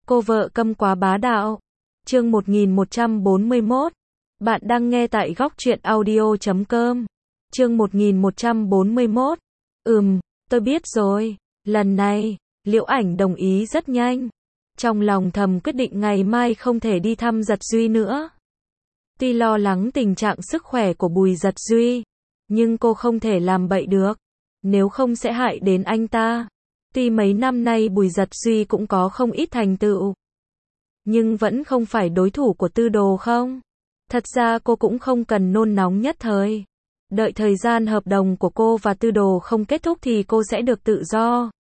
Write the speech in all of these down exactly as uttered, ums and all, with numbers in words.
Cô vợ câm quá bá đạo. Chương một nghìn một trăm bốn mươi mốt. Bạn đang nghe tại góc truyện audio chấm com. Chương một nghìn một trăm bốn mươi mốt. Ừm, tôi biết rồi. Lần này, Liễu Ảnh đồng ý rất nhanh. Trong lòng thầm quyết định ngày mai không thể đi thăm Giật Duy nữa. Tuy lo lắng tình trạng sức khỏe của Bùi Giật Duy, nhưng cô không thể làm bậy được. Nếu không sẽ hại đến anh ta. Tuy mấy năm nay Bùi Giật Duy cũng có không ít thành tựu, nhưng vẫn không phải đối thủ của Tư Đồ không. Thật ra cô cũng không cần nôn nóng nhất thời. Đợi thời gian hợp đồng của cô và Tư Đồ không kết thúc thì cô sẽ được tự do.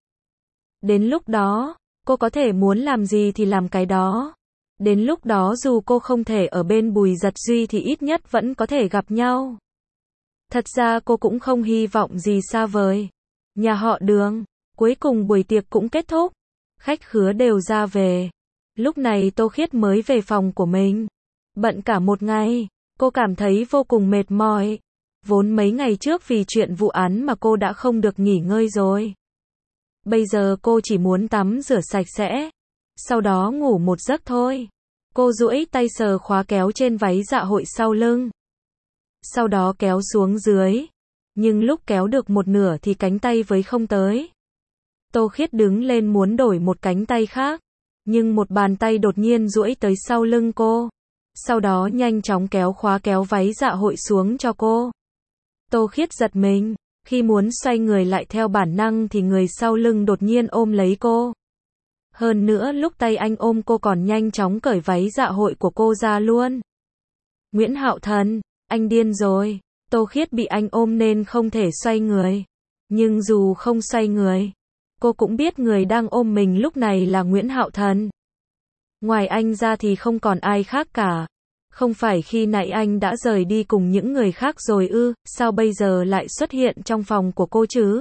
Đến lúc đó, cô có thể muốn làm gì thì làm cái đó. Đến lúc đó dù cô không thể ở bên Bùi Giật Duy thì ít nhất vẫn có thể gặp nhau. Thật ra cô cũng không hy vọng gì xa vời. Nhà họ Đường, cuối cùng buổi tiệc cũng kết thúc. Khách khứa đều ra về. Lúc này Tô Khiết mới về phòng của mình. Bận cả một ngày, cô cảm thấy vô cùng mệt mỏi. Vốn mấy ngày trước vì chuyện vụ án mà cô đã không được nghỉ ngơi rồi. Bây giờ cô chỉ muốn tắm rửa sạch sẽ, sau đó ngủ một giấc thôi. Cô duỗi tay sờ khóa kéo trên váy dạ hội sau lưng. Sau đó kéo xuống dưới. Nhưng lúc kéo được một nửa thì cánh tay với không tới. Tô Khiết đứng lên muốn đổi một cánh tay khác. Nhưng một bàn tay đột nhiên duỗi tới sau lưng cô. Sau đó nhanh chóng kéo khóa kéo váy dạ hội xuống cho cô. Tô Khiết giật mình. Khi muốn xoay người lại theo bản năng thì người sau lưng đột nhiên ôm lấy cô. Hơn nữa lúc tay anh ôm cô còn nhanh chóng cởi váy dạ hội của cô ra luôn. Nguyễn Hạo Thần, anh điên rồi. Tô Khiết bị anh ôm nên không thể xoay người. Nhưng dù không xoay người, cô cũng biết người đang ôm mình lúc này là Nguyễn Hạo Thần. Ngoài anh ra thì không còn ai khác cả. Không phải khi nãy anh đã rời đi cùng những người khác rồi ư, sao bây giờ lại xuất hiện trong phòng của cô chứ?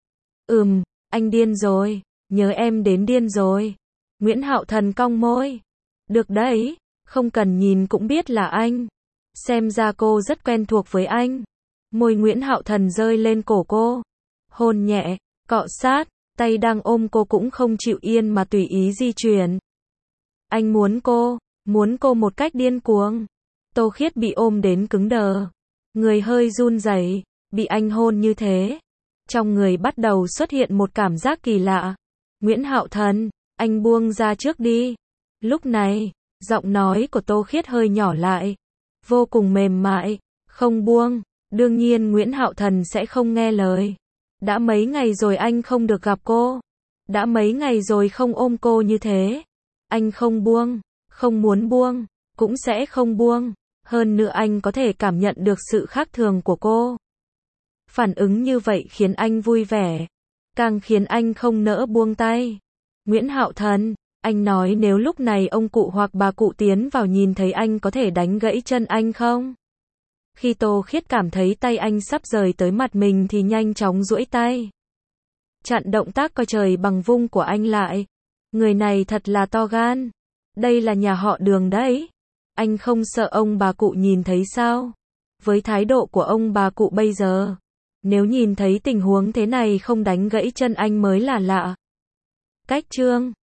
Ừm, anh điên rồi, nhớ em đến điên rồi. Nguyễn Hạo Thần cong môi. Được đấy, không cần nhìn cũng biết là anh. Xem ra cô rất quen thuộc với anh. Môi Nguyễn Hạo Thần rơi lên cổ cô. Hôn nhẹ, cọ sát, tay đang ôm cô cũng không chịu yên mà tùy ý di chuyển. Anh muốn cô, muốn cô một cách điên cuồng. Tô Khiết bị ôm đến cứng đờ. Người hơi run rẩy, bị anh hôn như thế. Trong người bắt đầu xuất hiện một cảm giác kỳ lạ. Nguyễn Hạo Thần, anh buông ra trước đi. Lúc này, giọng nói của Tô Khiết hơi nhỏ lại. Vô cùng mềm mại, không buông. Đương nhiên Nguyễn Hạo Thần sẽ không nghe lời. Đã mấy ngày rồi anh không được gặp cô. Đã mấy ngày rồi không ôm cô như thế. Anh không buông, không muốn buông, cũng sẽ không buông. Hơn nữa anh có thể cảm nhận được sự khác thường của cô. Phản ứng như vậy khiến anh vui vẻ. Càng khiến anh không nỡ buông tay. Nguyễn Hạo Thần, anh nói nếu lúc này ông cụ hoặc bà cụ tiến vào nhìn thấy anh có thể đánh gãy chân anh không? Khi Tô Khiết cảm thấy tay anh sắp rời tới mặt mình thì nhanh chóng duỗi tay. Chặn động tác coi trời bằng vung của anh lại. Người này thật là to gan. Đây là nhà họ Đường đấy. Anh không sợ ông bà cụ nhìn thấy sao? Với thái độ của ông bà cụ bây giờ, nếu nhìn thấy tình huống thế này không đánh gãy chân anh mới là lạ. Cách chương